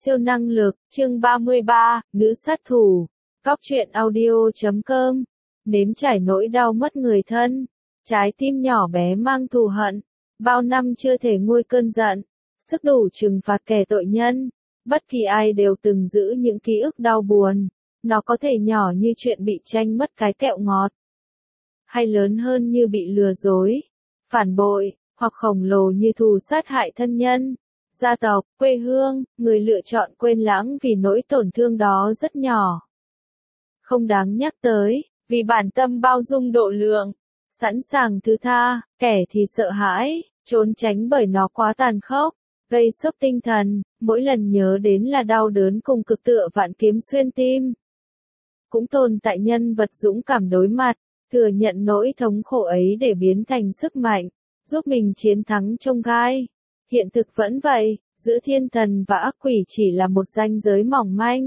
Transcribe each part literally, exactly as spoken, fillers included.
Siêu năng lực, chương ba mươi ba, nữ sát thủ. Góc truyện audio chấm com. Nếm trải nỗi đau mất người thân. Trái tim nhỏ bé mang thù hận. Bao năm chưa thể nguôi cơn giận. Sức đủ trừng phạt kẻ tội nhân. Bất kỳ ai đều từng giữ những ký ức đau buồn. Nó có thể nhỏ như chuyện bị tranh mất cái kẹo ngọt. Hay lớn hơn như bị lừa dối, phản bội, hoặc khổng lồ như thù sát hại thân nhân, gia tộc, quê hương. Người lựa chọn quên lãng vì nỗi tổn thương đó rất nhỏ. Không đáng nhắc tới, vì bản tâm bao dung độ lượng, sẵn sàng thứ tha, kẻ thì sợ hãi, trốn tránh bởi nó quá tàn khốc, gây sốc tinh thần, mỗi lần nhớ đến là đau đớn cùng cực tựa vạn kiếm xuyên tim. Cũng tồn tại nhân vật dũng cảm đối mặt, thừa nhận nỗi thống khổ ấy để biến thành sức mạnh, giúp mình chiến thắng chông gai. Hiện thực vẫn vậy, giữa thiên thần và ác quỷ chỉ là một ranh giới mỏng manh.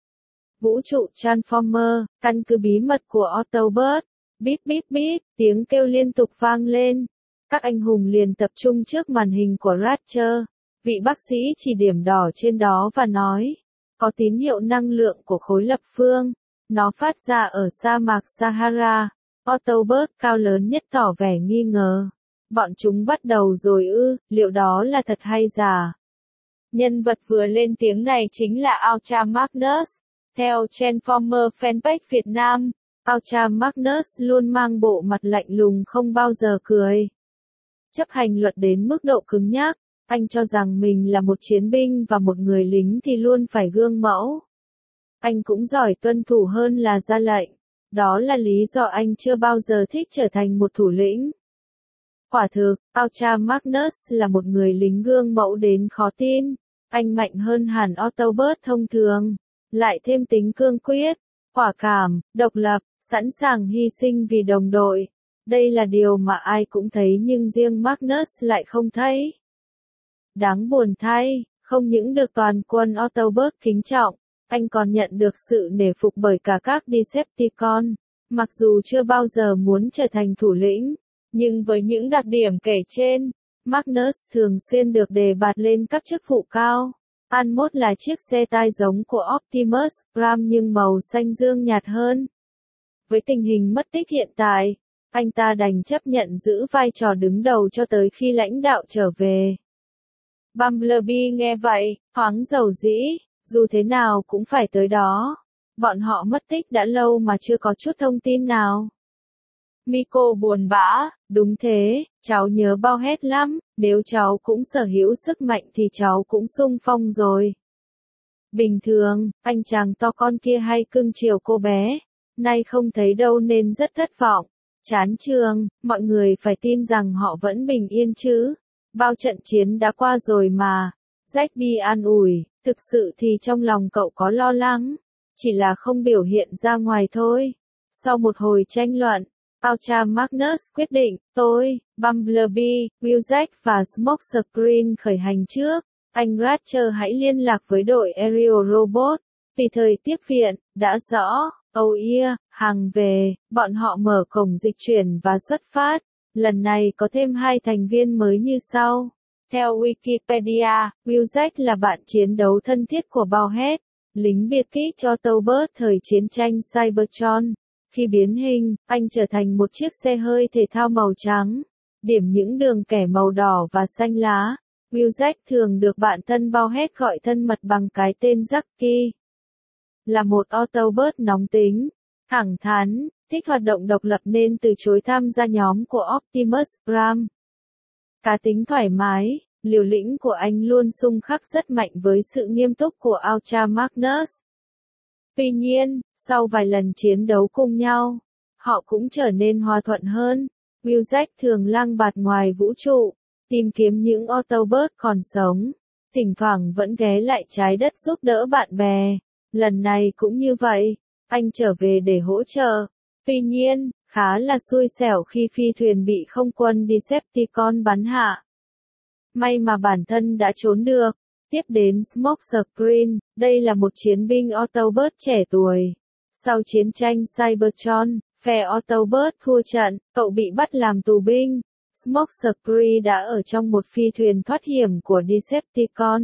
Vũ trụ Transformer, căn cứ bí mật của Autobot. Bíp bíp bíp, tiếng kêu liên tục vang lên. Các anh hùng liền tập trung trước màn hình của Ratcher. Vị bác sĩ chỉ điểm đỏ trên đó và nói, có tín hiệu năng lượng của khối lập phương. Nó phát ra ở sa mạc Sahara. Autobot cao lớn nhất tỏ vẻ nghi ngờ. Bọn chúng bắt đầu rồi ư, liệu đó là thật hay giả? Nhân vật vừa lên tiếng này chính là Ultra Magnus. Theo Transformer Fanpage Việt Nam, Ultra Magnus luôn mang bộ mặt lạnh lùng không bao giờ cười. Chấp hành luật đến mức độ cứng nhắc, anh cho rằng mình là một chiến binh và một người lính thì luôn phải gương mẫu. Anh cũng giỏi tuân thủ hơn là ra lệnh. Đó là lý do anh chưa bao giờ thích trở thành một thủ lĩnh. Quả thực, Ultra Magnus là một người lính gương mẫu đến khó tin. Anh mạnh hơn hẳn Autobot thông thường, lại thêm tính cương quyết, quả cảm, độc lập, sẵn sàng hy sinh vì đồng đội. Đây là điều mà ai cũng thấy nhưng riêng Magnus lại không thấy. Đáng buồn thay, không những được toàn quân Autobot kính trọng, anh còn nhận được sự nể phục bởi cả các Decepticon. Mặc dù chưa bao giờ muốn trở thành thủ lĩnh, nhưng với những đặc điểm kể trên, Magnus thường xuyên được đề bạt lên các chức vụ cao. Anmod là chiếc xe tai giống của Optimus Prime nhưng màu xanh dương nhạt hơn. Với tình hình mất tích hiện tại, anh ta đành chấp nhận giữ vai trò đứng đầu cho tới khi lãnh đạo trở về. Bumblebee nghe vậy, thoáng dầu dĩ, dù thế nào cũng phải tới đó. Bọn họ mất tích đã lâu mà chưa có chút thông tin nào. Miko buồn bã, đúng thế, cháu nhớ Bowhead lắm, nếu cháu cũng sở hữu sức mạnh thì cháu cũng xung phong rồi. Bình thường, anh chàng to con kia hay cưng chiều cô bé, nay không thấy đâu nên rất thất vọng. Chán trường, mọi người phải tin rằng họ vẫn bình yên chứ. Bao trận chiến đã qua rồi mà. Jack an ủi, thực sự thì trong lòng cậu có lo lắng, chỉ là không biểu hiện ra ngoài thôi. Sau một hồi tranh luận, Ultra Magnus quyết định, tôi, Bumblebee, Wheeljack và Smokescreen khởi hành trước. Anh Ratcher hãy liên lạc với đội Aerial Robot. Vì thời tiếp viện, đã rõ, oh yeah, hàng về, bọn họ mở cổng dịch chuyển và xuất phát. Lần này có thêm hai thành viên mới như sau. Theo Wikipedia, Wheeljack là bạn chiến đấu thân thiết của Bowhead, lính biệt kích Autobot thời chiến tranh Cybertron. Khi biến hình, anh trở thành một chiếc xe hơi thể thao màu trắng, điểm những đường kẻ màu đỏ và xanh lá. Wheeljack thường được bạn thân Bowhead gọi thân mật bằng cái tên Jackie. Là một Autobot nóng tính, thẳng thắn, thích hoạt động độc lập nên từ chối tham gia nhóm của Optimus Prime. Cá tính thoải mái, liều lĩnh của anh luôn xung khắc rất mạnh với sự nghiêm túc của Ultra Magnus. Tuy nhiên, sau vài lần chiến đấu cùng nhau, họ cũng trở nên hòa thuận hơn. Wheeljack thường lang bạt ngoài vũ trụ, tìm kiếm những Autobot còn sống, thỉnh thoảng vẫn ghé lại trái đất giúp đỡ bạn bè. Lần này cũng như vậy, anh trở về để hỗ trợ. Tuy nhiên, khá là xui xẻo khi phi thuyền bị không quân Decepticon bắn hạ. May mà bản thân đã trốn được. Tiếp đến Smokescreen, đây là một chiến binh Autobot trẻ tuổi. Sau chiến tranh Cybertron, phe Autobot thua trận, cậu bị bắt làm tù binh. Smokescreen đã ở trong một phi thuyền thoát hiểm của Decepticon.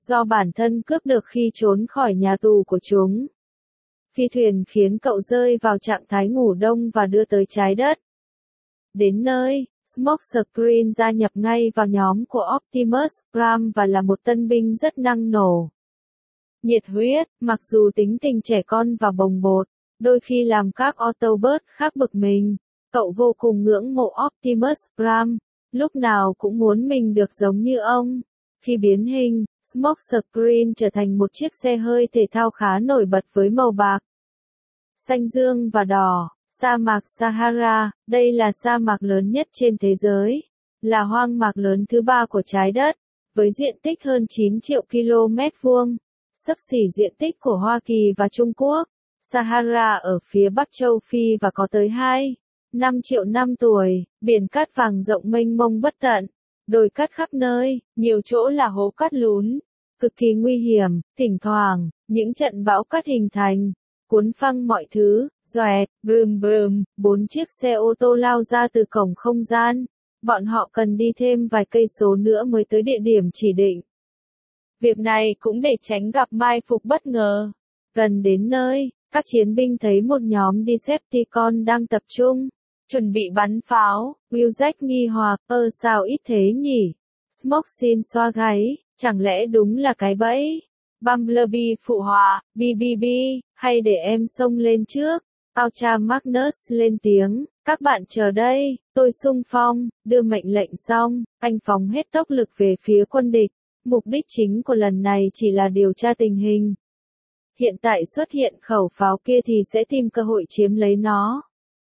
do bản thân cướp được khi trốn khỏi nhà tù của chúng. Phi thuyền khiến cậu rơi vào trạng thái ngủ đông và đưa tới trái đất. Đến nơi, Smokescreen gia nhập ngay vào nhóm của Optimus Prime và là một tân binh rất năng nổ. Nhiệt huyết, mặc dù tính tình trẻ con và bồng bột, đôi khi làm các Autobot khác bực mình, cậu vô cùng ngưỡng mộ Optimus Prime, lúc nào cũng muốn mình được giống như ông. Khi biến hình, Smokescreen trở thành một chiếc xe hơi thể thao khá nổi bật với màu bạc, xanh dương và đỏ. Sa mạc Sahara, đây là sa mạc lớn nhất trên thế giới, là hoang mạc lớn thứ ba của trái đất, với diện tích hơn chín triệu ki lô mét vuông, xấp xỉ diện tích của Hoa Kỳ và Trung Quốc. Sahara ở phía bắc châu Phi và có tới hai phẩy năm triệu năm tuổi, biển cát vàng rộng mênh mông bất tận, đồi cát khắp nơi, nhiều chỗ là hố cát lún, cực kỳ nguy hiểm, thỉnh thoảng, những trận bão cát hình thành, cuốn phăng mọi thứ. Xoẹt, brum brum, bốn chiếc xe ô tô lao ra từ cổng không gian. Bọn họ cần đi thêm vài cây số nữa mới tới địa điểm chỉ định. Việc này cũng để tránh gặp mai phục bất ngờ. Gần đến nơi, các chiến binh thấy một nhóm Decepticon đang tập trung, chuẩn bị bắn pháo. Wheeljack nghi hoặc, ơ sao ít thế nhỉ? Smoke xin xoa gáy, chẳng lẽ đúng là cái bẫy? Bumblebee phụ họa, bi bi bi, hay để em xông lên trước. Ultra Magnus lên tiếng, các bạn chờ đây, tôi xung phong, đưa mệnh lệnh xong, anh phóng hết tốc lực về phía quân địch. Mục đích chính của lần này chỉ là điều tra tình hình. Hiện tại xuất hiện khẩu pháo kia thì sẽ tìm cơ hội chiếm lấy nó.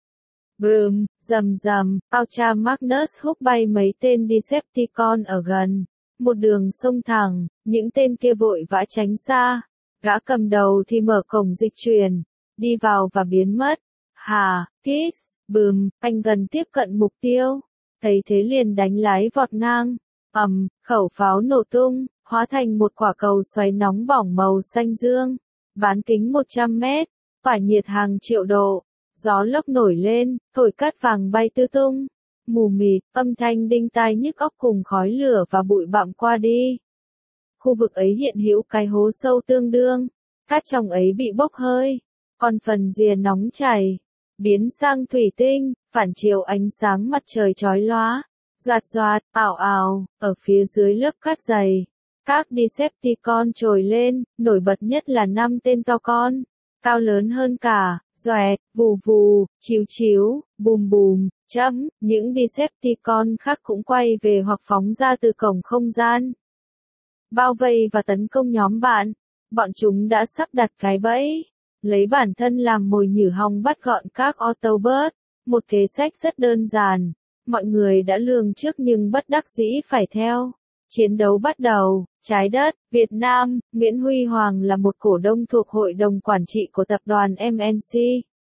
Brum, rầm rầm, Ultra Magnus húc bay mấy tên Decepticon ở gần. Một đường sông thẳng, những tên kia vội vã tránh xa. Gã cầm đầu thì mở cổng dịch chuyển, đi vào và biến mất. Hà, Kiss, bùm, anh gần tiếp cận mục tiêu. Thấy thế liền đánh lái vọt ngang. Ầm, khẩu pháo nổ tung, hóa thành một quả cầu xoáy nóng bỏng màu xanh dương. Bán kính một trăm mét, tỏa nhiệt hàng triệu độ. Gió lốc nổi lên, thổi cát vàng bay tứ tung. Mù mịt, âm thanh đinh tai nhức óc cùng khói lửa và bụi bặm qua đi. Khu vực ấy hiện hữu cái hố sâu tương đương, cát trong ấy bị bốc hơi, còn phần rìa nóng chảy, biến sang thủy tinh, phản chiếu ánh sáng mặt trời chói lóa, rạt rạt, ảo ảo, ở phía dưới lớp cát dày. Các Decepticon trồi lên, nổi bật nhất là năm tên to con, cao lớn hơn cả, xoẹt, vù vù, chiếu chiếu, bùm bùm, chấm, những Decepticon khác cũng quay về hoặc phóng ra từ cổng không gian. Bao vây và tấn công nhóm bạn, bọn chúng đã sắp đặt cái bẫy, lấy bản thân làm mồi nhử hòng bắt gọn các Autobot, một kế sách rất đơn giản, mọi người đã lường trước nhưng bất đắc dĩ phải theo. Chiến đấu bắt đầu, trái đất, Việt Nam, Nguyễn Huy Hoàng là một cổ đông thuộc Hội đồng Quản trị của tập đoàn em en xê.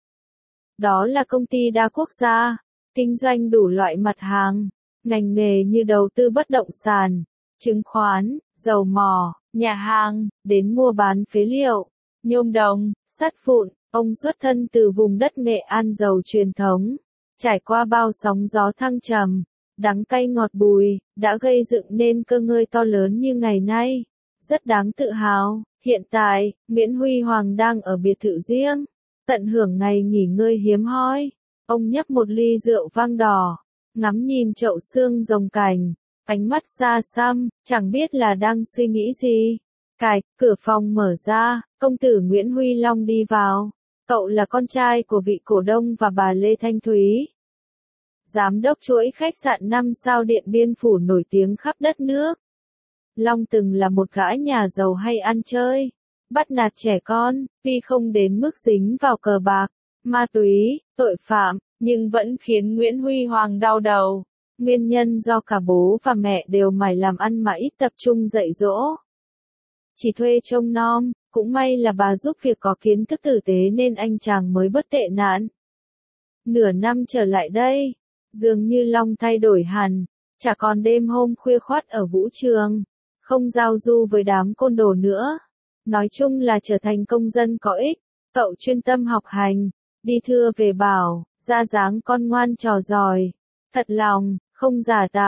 Đó là công ty đa quốc gia, kinh doanh đủ loại mặt hàng, ngành nghề như đầu tư bất động sản, chứng khoán, dầu mỏ, nhà hàng, đến mua bán phế liệu, nhôm đồng, sắt vụn. Ông xuất thân từ vùng đất Nghệ An giàu truyền thống, trải qua bao sóng gió thăng trầm, đắng cay ngọt bùi, đã gây dựng nên cơ ngơi to lớn như ngày nay. Rất đáng tự hào, hiện tại, Nguyễn Huy Hoàng đang ở biệt thự riêng, tận hưởng ngày nghỉ ngơi hiếm hoi. Ông nhấp một ly rượu vang đỏ, ngắm nhìn chậu xương rồng cảnh, ánh mắt xa xăm, chẳng biết là đang suy nghĩ gì. Cạch, cửa phòng mở ra, công tử Nguyễn Huy Long đi vào. Cậu là con trai của vị cổ đông và bà Lê Thanh Thúy, giám đốc chuỗi khách sạn năm sao Điện Biên Phủ nổi tiếng khắp đất nước. Long từng là một gã nhà giàu hay ăn chơi, bắt nạt trẻ con, tuy không đến mức dính vào cờ bạc, ma túy, tội phạm, nhưng vẫn khiến Nguyễn Huy Hoàng đau đầu. Nguyên nhân do cả bố và mẹ đều mải làm ăn mà ít tập trung dạy dỗ. Chỉ thuê trông nom, cũng may là bà giúp việc có kiến thức tử tế nên anh chàng mới bớt tệ nạn. Nửa năm trở lại đây, dường như Long thay đổi hẳn, chả còn đêm hôm khuya khoắt ở vũ trường, không giao du với đám côn đồ nữa. Nói chung là trở thành công dân có ích, cậu chuyên tâm học hành, đi thưa về bảo, ra dáng con ngoan trò giỏi, thật lòng, không giả tạo,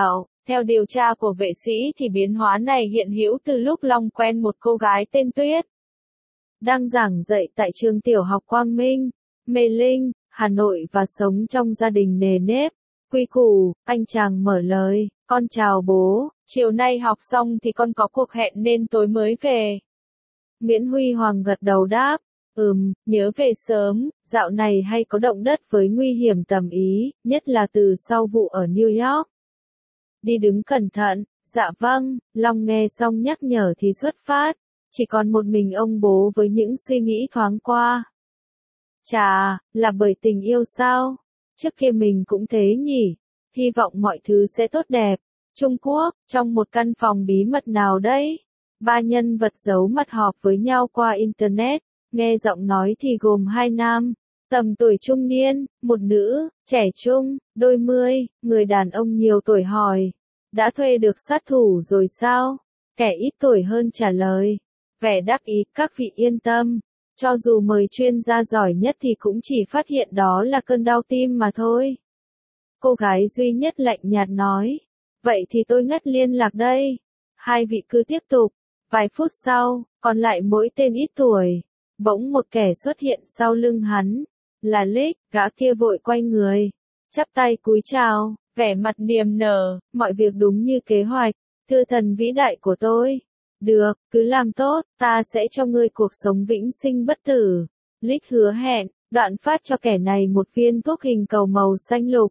Theo điều tra của vệ sĩ thì biến hóa này hiện hữu từ lúc Long quen một cô gái tên Tuyết. Đang giảng dạy tại trường tiểu học Quang Minh, Mê Linh, Hà Nội và sống trong gia đình nề nếp, quy củ. Anh chàng mở lời, con chào bố, chiều nay học xong thì con có cuộc hẹn nên tối mới về. Nguyễn Huy Hoàng gật đầu đáp, ừm, nhớ về sớm, dạo này hay có động đất với nguy hiểm tầm ý, nhất là từ sau vụ ở New York. Đi đứng cẩn thận, dạ vâng, Long nghe xong nhắc nhở thì xuất phát, chỉ còn một mình ông bố với những suy nghĩ thoáng qua. Chà, là bởi tình yêu sao? Trước kia mình cũng thế nhỉ, hy vọng mọi thứ sẽ tốt đẹp. Trung Quốc, trong một căn phòng bí mật nào đấy, ba nhân vật giấu mặt họp với nhau qua Internet, nghe giọng nói thì gồm hai nam, tầm tuổi trung niên, một nữ, trẻ trung, đôi mươi, người đàn ông nhiều tuổi hỏi, đã thuê được sát thủ rồi sao? Kẻ ít tuổi hơn trả lời, vẻ đắc ý, các vị yên tâm, cho dù mời chuyên gia giỏi nhất thì cũng chỉ phát hiện đó là cơn đau tim mà thôi. Cô gái duy nhất lạnh nhạt nói, vậy thì tôi ngắt liên lạc đây. Hai vị cứ tiếp tục. Vài phút sau, còn lại mỗi tên ít tuổi. Bỗng một kẻ xuất hiện sau lưng hắn. Là Lick, gã kia vội quay người. Chắp tay cúi chào, vẻ mặt niềm nở, mọi việc đúng như kế hoạch. Thưa thần vĩ đại của tôi. Được, cứ làm tốt, ta sẽ cho ngươi cuộc sống vĩnh sinh bất tử. Lick hứa hẹn, đoạn phát cho kẻ này một viên thuốc hình cầu màu xanh lục.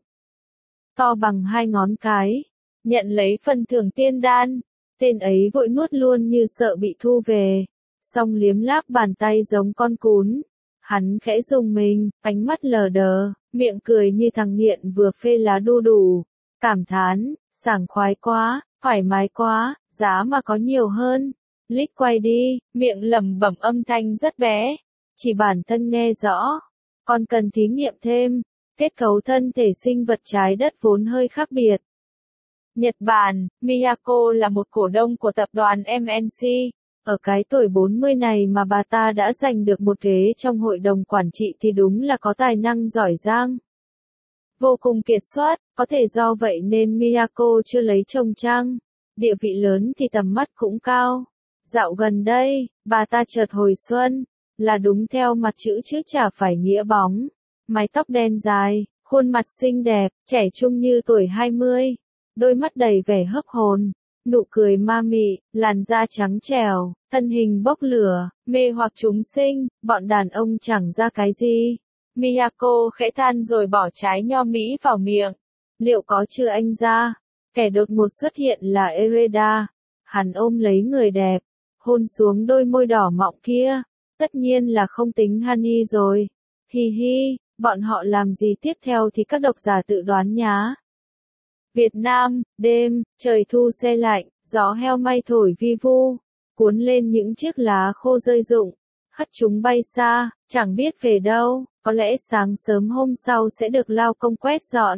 To bằng hai ngón cái. Nhận lấy phần thưởng tiên đan. Tên ấy vội nuốt luôn như sợ bị thu về. Xong liếm láp bàn tay giống con cún. Hắn khẽ rùng mình, ánh mắt lờ đờ, miệng cười như thằng nghiện vừa phê lá đu đủ. Cảm thán, sảng khoái quá, thoải mái quá, giá mà có nhiều hơn. Lick quay đi, miệng lẩm bẩm âm thanh rất bé. Chỉ bản thân nghe rõ. Còn cần thí nghiệm thêm. Kết cấu thân thể sinh vật trái đất vốn hơi khác biệt. Nhật Bản, Miyako là một cổ đông của tập đoàn em en xê. Ở cái tuổi bốn mươi này mà bà ta đã giành được một ghế trong hội đồng quản trị thì đúng là có tài năng giỏi giang. Vô cùng kiệt xuất, có thể do vậy nên Miyako chưa lấy chồng chăng. Địa vị lớn thì tầm mắt cũng cao. Dạo gần đây, bà ta chợt hồi xuân, là đúng theo mặt chữ chứ chả phải nghĩa bóng. Mái tóc đen dài, khuôn mặt xinh đẹp, trẻ trung như tuổi hai mươi. Đôi mắt đầy vẻ hấp hồn, nụ cười ma mị, làn da trắng trẻo, thân hình bốc lửa, mê hoặc chúng sinh, bọn đàn ông chẳng ra cái gì. Miyako khẽ than rồi bỏ trái nho mỹ vào miệng. Liệu có chưa anh ra? Kẻ đột ngột xuất hiện là Ereda. Hắn ôm lấy người đẹp, hôn xuống đôi môi đỏ mọng kia. Tất nhiên là không tính Honey rồi. Hi hi, bọn họ làm gì tiếp theo thì các độc giả tự đoán nhá. Việt Nam, đêm, trời thu se lạnh, gió heo may thổi vi vu, cuốn lên những chiếc lá khô rơi rụng, hất chúng bay xa, chẳng biết về đâu, có lẽ sáng sớm hôm sau sẽ được lao công quét dọn.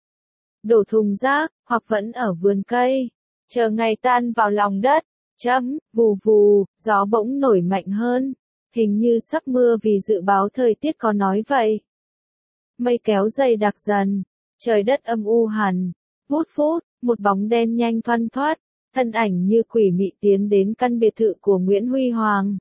Đổ thùng rác, hoặc vẫn ở vườn cây, chờ ngày tan vào lòng đất, chấm, vù vù, gió bỗng nổi mạnh hơn, hình như sắp mưa vì dự báo thời tiết có nói vậy. Mây kéo dày đặc dần, trời đất âm u hẳn. Vút phút, một bóng đen nhanh thoăn thoắt, thân ảnh như quỷ mị tiến đến căn biệt thự của Nguyễn Huy Hoàng.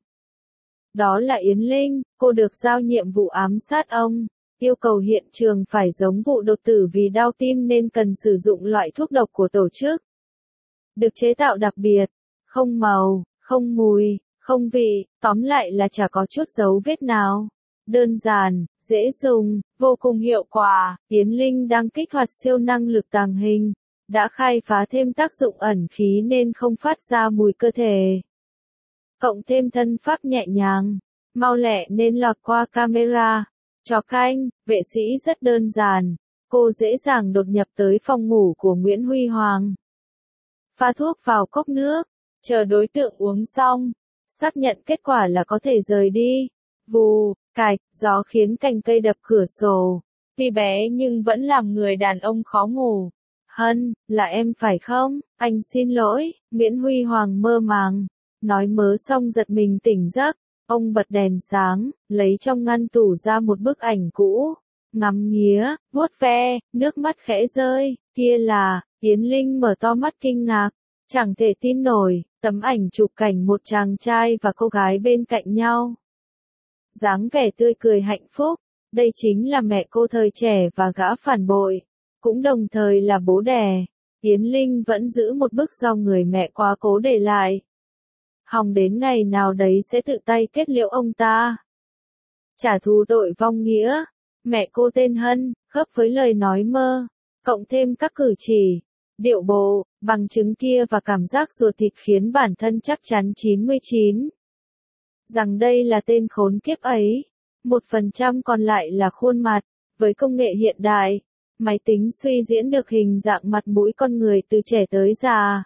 Đó là Yến Linh, cô được giao nhiệm vụ ám sát ông, yêu cầu hiện trường phải giống vụ đột tử vì đau tim nên cần sử dụng loại thuốc độc của tổ chức. Được chế tạo đặc biệt, không màu, không mùi, không vị, tóm lại là chả có chút dấu vết nào. Đơn giản, dễ dùng, vô cùng hiệu quả. Yến Linh đang kích hoạt siêu năng lực tàng hình, đã khai phá thêm tác dụng ẩn khí nên không phát ra mùi cơ thể. Cộng thêm thân pháp nhẹ nhàng, mau lẹ nên lọt qua camera. Chó canh, vệ sĩ rất đơn giản, cô dễ dàng đột nhập tới phòng ngủ của Nguyễn Huy Hoàng. Pha thuốc vào cốc nước, chờ đối tượng uống xong, xác nhận kết quả là có thể rời đi. Vù, cạch, gió khiến cành cây đập cửa sổ. Tuy bé nhưng vẫn làm người đàn ông khó ngủ. Hân, là em phải không? Anh xin lỗi, Nguyễn Huy Hoàng mơ màng. Nói mớ xong giật mình tỉnh giấc. Ông bật đèn sáng, lấy trong ngăn tủ ra một bức ảnh cũ. ngắm nghía, vuốt ve, nước mắt khẽ rơi, kia là, Yến Linh mở to mắt kinh ngạc, chẳng thể tin nổi, tấm ảnh chụp cảnh một chàng trai và cô gái bên cạnh nhau. Dáng vẻ tươi cười hạnh phúc, đây chính là mẹ cô thời trẻ và gã phản bội, cũng đồng thời là bố đẻ. Yến Linh vẫn giữ một bức do người mẹ quá cố để lại. Hòng đến ngày nào đấy sẽ tự tay kết liễu ông ta. Trả thù tội vong nghĩa. Mẹ cô tên Hân, khớp với lời nói mơ, cộng thêm các cử chỉ, điệu bộ, bằng chứng kia và cảm giác ruột thịt khiến bản thân chắc chắn chín mươi chín. Rằng đây là tên khốn kiếp ấy. Một phần trăm còn lại là khuôn mặt. Với công nghệ hiện đại, máy tính suy diễn được hình dạng mặt mũi con người từ trẻ tới già.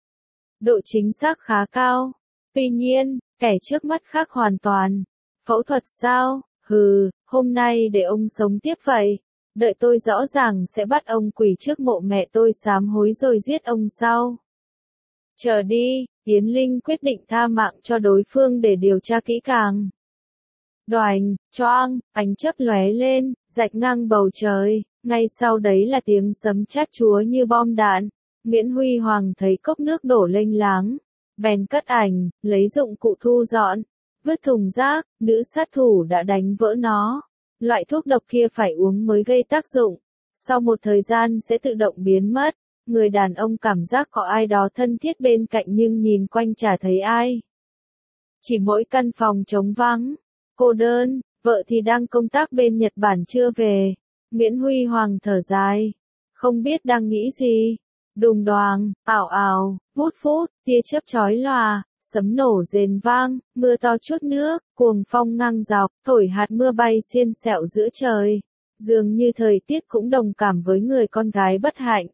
Độ chính xác khá cao. Tuy nhiên, kẻ trước mắt khác hoàn toàn. Phẫu thuật sao? Hừ, hôm nay để ông sống tiếp vậy. Đợi tôi rõ ràng sẽ bắt ông quỳ trước mộ mẹ tôi sám hối rồi giết ông sau. Chờ đi, Yến Linh quyết định tha mạng cho đối phương để điều tra kỹ càng. Đoành, choang, ánh chớp lóe lên, rạch ngang bầu trời, ngay sau đấy là tiếng sấm chát chúa như bom đạn. Nguyễn Huy Hoàng thấy cốc nước đổ lênh láng, bèn cất ảnh, lấy dụng cụ thu dọn, vứt thùng rác, nữ sát thủ đã đánh vỡ nó. Loại thuốc độc kia phải uống mới gây tác dụng, sau một thời gian sẽ tự động biến mất. Người đàn ông cảm giác có ai đó thân thiết bên cạnh nhưng nhìn quanh chả thấy ai. Chỉ mỗi căn phòng trống vắng, cô đơn, vợ thì đang công tác bên Nhật Bản chưa về. Nguyễn Huy Hoàng thở dài, không biết đang nghĩ gì. Đùng đoàng, ảo ảo, vút phút, tia chớp chói lòa, sấm nổ rền vang, mưa to chút nước, cuồng phong ngang dọc, thổi hạt mưa bay xiên xẹo giữa trời. Dường như thời tiết cũng đồng cảm với người con gái bất hạnh.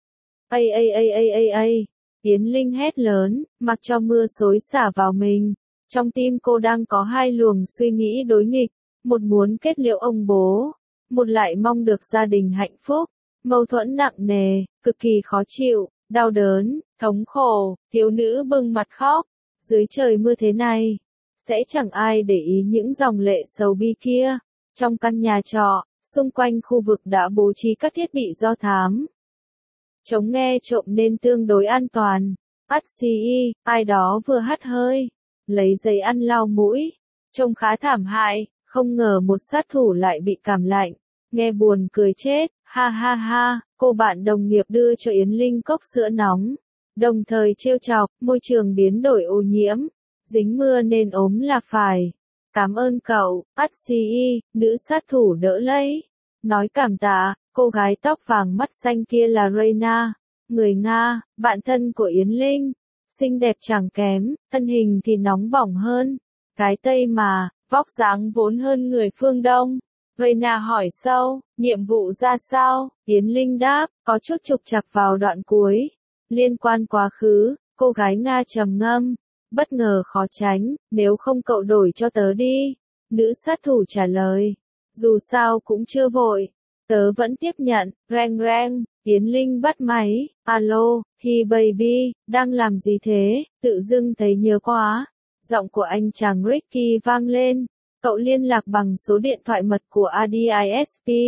Ây ây ây ây ây ây, Yến Linh hét lớn, mặc cho mưa xối xả vào mình. Trong tim cô đang có hai luồng suy nghĩ đối nghịch, một muốn kết liễu ông bố, một lại mong được gia đình hạnh phúc. Mâu thuẫn nặng nề, cực kỳ khó chịu, đau đớn, thống khổ, thiếu nữ bưng mặt khóc. Dưới trời mưa thế này, sẽ chẳng ai để ý những dòng lệ sầu bi kia. Trong căn nhà trọ, xung quanh khu vực đã bố trí các thiết bị do thám chống nghe trộm nên tương đối an toàn. Ắt xì y, ai đó vừa hắt hơi, lấy giấy ăn lau mũi, trông khá thảm hại, không ngờ một sát thủ lại bị cảm lạnh. Nghe buồn cười chết, ha ha ha, cô bạn đồng nghiệp đưa cho Yến Linh cốc sữa nóng, đồng thời trêu chọc, môi trường biến đổi ô nhiễm, dính mưa nên ốm là phải. Cảm ơn cậu, ắt xì y, nữ sát thủ đỡ lấy. Nói cảm tạ, cô gái tóc vàng mắt xanh kia là Reina, người Nga, bạn thân của Yến Linh. Xinh đẹp chẳng kém, thân hình thì nóng bỏng hơn. Cái Tây mà, vóc dáng vốn hơn người phương Đông. Reina hỏi sâu, nhiệm vụ ra sao? Yến Linh đáp, có chút trục trặc vào đoạn cuối. Liên quan quá khứ, cô gái Nga trầm ngâm. Bất ngờ khó tránh, nếu không cậu đổi cho tớ đi. Nữ sát thủ trả lời. Dù sao cũng chưa vội. Tớ vẫn tiếp nhận, reng reng. Yến Linh bắt máy, alo, hi baby, đang làm gì thế? Tự dưng thấy nhớ quá. Giọng của anh chàng Ricky vang lên. Cậu liên lạc bằng số điện thoại mật của a đê i ét pê.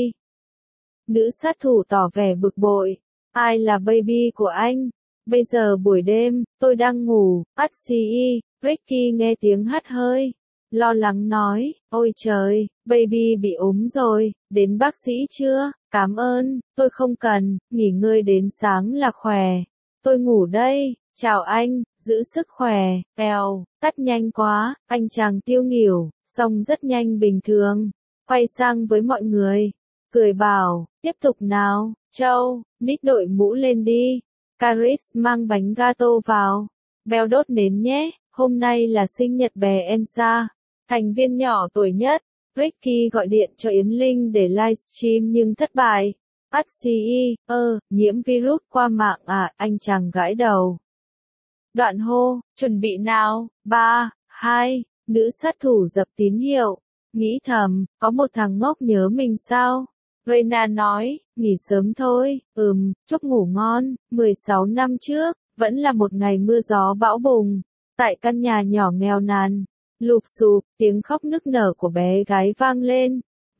Nữ sát thủ tỏ vẻ bực bội. Ai là baby của anh? Bây giờ buổi đêm, tôi đang ngủ. ắt xì y, Ricky nghe tiếng hắt hơi. Lo lắng nói, ôi trời, baby bị ốm rồi, đến bác sĩ chưa? Cảm ơn, tôi không cần, nghỉ ngơi đến sáng là khỏe. Tôi ngủ đây, chào anh, giữ sức khỏe, eo, tắt nhanh quá, anh chàng tiêu nghỉu, xong rất nhanh bình thường. Quay sang với mọi người, cười bảo, tiếp tục nào, Châu, Mít đội mũ lên đi. Caris mang bánh gato vào. Beo đốt nến nhé, hôm nay là sinh nhật bé Elsa, thành viên nhỏ tuổi nhất. Ricky gọi điện cho Yến Linh để livestream nhưng thất bại. ắt xì y, ơ, nhiễm virus qua mạng à, anh chàng gãi đầu. Đoạn hô, chuẩn bị nào, ba, hai, nữ sát thủ dập tín hiệu. Nghĩ thầm, có một thằng ngốc nhớ mình sao? Reina nói, nghỉ sớm thôi, ừm, chúc ngủ ngon. mười sáu năm trước, vẫn là một ngày mưa gió bão bùng. Tại căn nhà nhỏ nghèo nàn, lụp xụp, tiếng khóc nức nở của bé gái vang lên.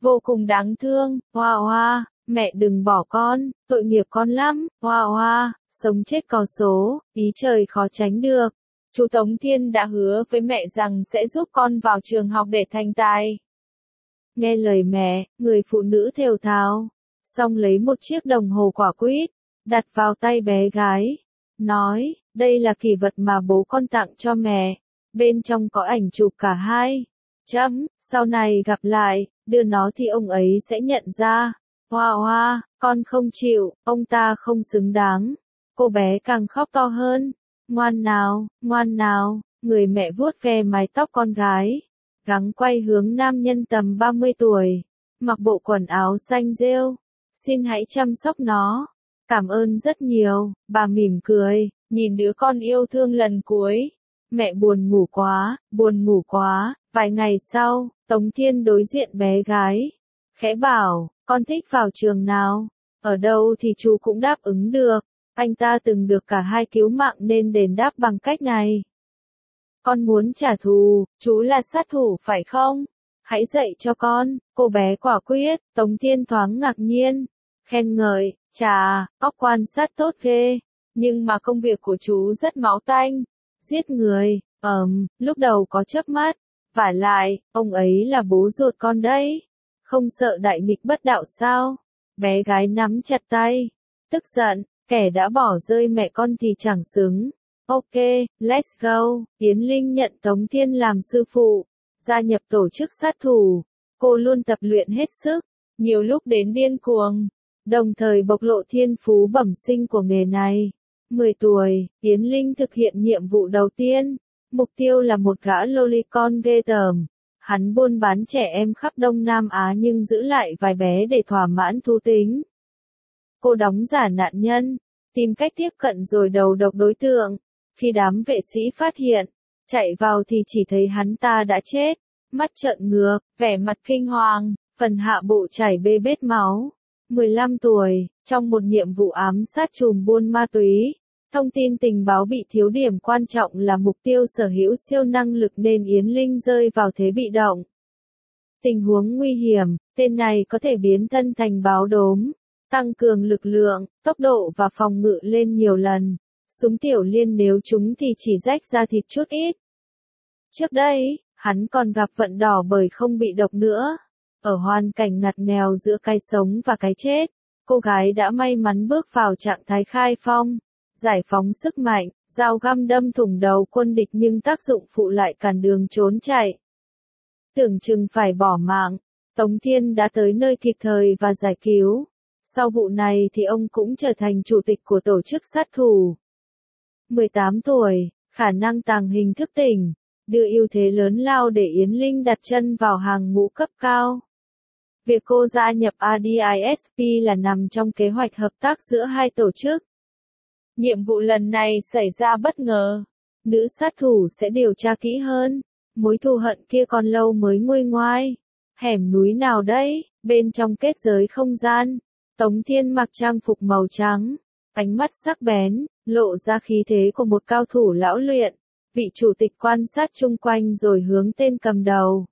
vô cùng đáng thương, hoa hoa, mẹ đừng bỏ con, tội nghiệp con lắm, hoa hoa, sống chết có số, ý trời khó tránh được. Chú Tống Thiên đã hứa với mẹ rằng sẽ giúp con vào trường học để thành tài. Nghe lời mẹ, người phụ nữ thều thào, xong lấy một chiếc đồng hồ quả quýt, đặt vào tay bé gái, nói, đây là kỷ vật mà bố con tặng cho mẹ, bên trong có ảnh chụp cả hai. Chấm, sau này gặp lại, đưa nó thì ông ấy sẽ nhận ra. Hoa hoa, con không chịu, ông ta không xứng đáng. Cô bé càng khóc to hơn. Ngoan nào, ngoan nào, người mẹ vuốt ve mái tóc con gái. Gắng quay hướng nam nhân tầm ba mươi tuổi. Mặc bộ quần áo xanh rêu. Xin hãy chăm sóc nó. Cảm ơn rất nhiều, bà mỉm cười, nhìn đứa con yêu thương lần cuối. Mẹ buồn ngủ quá, buồn ngủ quá. Vài ngày sau, Tống Thiên đối diện bé gái. Khẽ bảo, con thích vào trường nào? Ở đâu thì chú cũng đáp ứng được. Anh ta từng được cả hai cứu mạng nên đền đáp bằng cách này. Con muốn trả thù, chú là sát thủ phải không? Hãy dạy cho con, cô bé quả quyết. Tống Thiên thoáng ngạc nhiên, khen ngợi, chà, óc quan sát tốt ghê. Nhưng mà công việc của chú rất máu tanh. Giết người, ờm, lúc đầu có chớp mắt. Vả lại, ông ấy là bố ruột con đấy. Không sợ đại nghịch bất đạo sao? Bé gái nắm chặt tay. Tức giận, kẻ đã bỏ rơi mẹ con thì chẳng xứng. Ok, let's go. Yến Linh nhận Tống Thiên làm sư phụ. Gia nhập tổ chức sát thủ. Cô luôn tập luyện hết sức. Nhiều lúc đến điên cuồng. Đồng thời bộc lộ thiên phú bẩm sinh của nghề này. mười tuổi, Yến Linh thực hiện nhiệm vụ đầu tiên. Mục tiêu là một gã lolicon ghê tởm. Hắn buôn bán trẻ em khắp Đông Nam Á nhưng giữ lại vài bé để thỏa mãn thú tính. Cô đóng giả nạn nhân, tìm cách tiếp cận rồi đầu độc đối tượng. Khi đám vệ sĩ phát hiện, chạy vào thì chỉ thấy hắn ta đã chết, mắt trợn ngược, vẻ mặt kinh hoàng, phần hạ bộ chảy bê bết máu. mười lăm tuổi, trong một nhiệm vụ ám sát trùm buôn ma túy. Thông tin tình báo bị thiếu điểm quan trọng là mục tiêu sở hữu siêu năng lực nên Yến Linh rơi vào thế bị động. Tình huống nguy hiểm, tên này có thể biến thân thành báo đốm, tăng cường lực lượng, tốc độ và phòng ngự lên nhiều lần. Súng tiểu liên nếu chúng thì chỉ rách ra thịt chút ít. Trước đây, hắn còn gặp vận đỏ bởi không bị độc nữa. Ở hoàn cảnh ngặt nghèo giữa cái sống và cái chết, cô gái đã may mắn bước vào trạng thái khai phong. Giải phóng sức mạnh, dao găm đâm thủng đầu quân địch nhưng tác dụng phụ lại cản đường trốn chạy. Tưởng chừng phải bỏ mạng, Tống Thiên đã tới nơi kịp thời và giải cứu. Sau vụ này thì ông cũng trở thành chủ tịch của tổ chức sát thủ. mười tám tuổi, khả năng tàng hình thức tỉnh, đưa ưu thế lớn lao để Yến Linh đặt chân vào hàng ngũ cấp cao. Việc cô gia nhập a đê i ét pê là nằm trong kế hoạch hợp tác giữa hai tổ chức. Nhiệm vụ lần này xảy ra bất ngờ. Nữ sát thủ sẽ điều tra kỹ hơn. Mối thù hận kia còn lâu mới nguôi ngoai. Hẻm núi nào đấy, bên trong kết giới không gian. Tống Thiên mặc trang phục màu trắng. Ánh mắt sắc bén, lộ ra khí thế của một cao thủ lão luyện. Vị chủ tịch quan sát chung quanh rồi hướng tên cầm đầu.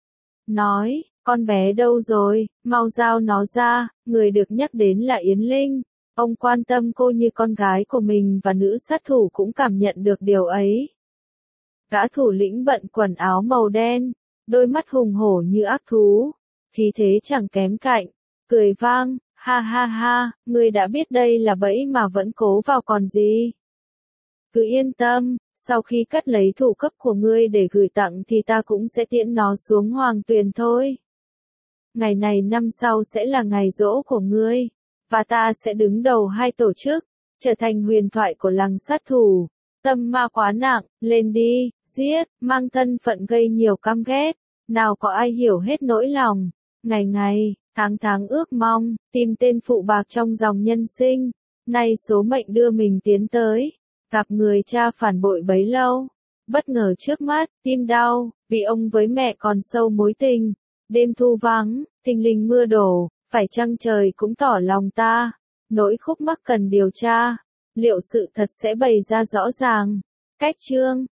Nói, con bé đâu rồi, mau giao nó ra. Người được nhắc đến là Yến Linh. Ông quan tâm cô như con gái của mình và nữ sát thủ cũng cảm nhận được điều ấy. Gã thủ lĩnh bận quần áo màu đen, đôi mắt hùng hổ như ác thú, khí thế chẳng kém cạnh, cười vang, ha ha ha, ngươi đã biết đây là bẫy mà vẫn cố vào còn gì. Cứ yên tâm, sau khi cắt lấy thủ cấp của ngươi để gửi tặng thì ta cũng sẽ tiễn nó xuống hoàng tuyền thôi. Ngày này năm sau sẽ là ngày giỗ của ngươi. Và ta sẽ đứng đầu hai tổ chức, trở thành huyền thoại của làng sát thủ. Tâm ma quá nặng, lên đi, giết, mang thân phận gây nhiều căm ghét. Nào có ai hiểu hết nỗi lòng. Ngày ngày, tháng tháng ước mong, tìm tên phụ bạc trong dòng nhân sinh. Nay số mệnh đưa mình tiến tới. Gặp người cha phản bội bấy lâu. Bất ngờ trước mắt, tim đau, vì ông với mẹ còn sâu mối tình. Đêm thu vắng, thình lình mưa đổ. Phải chăng trời cũng tỏ lòng ta, nỗi khúc mắc cần điều tra, liệu sự thật sẽ bày ra rõ ràng. Cách chương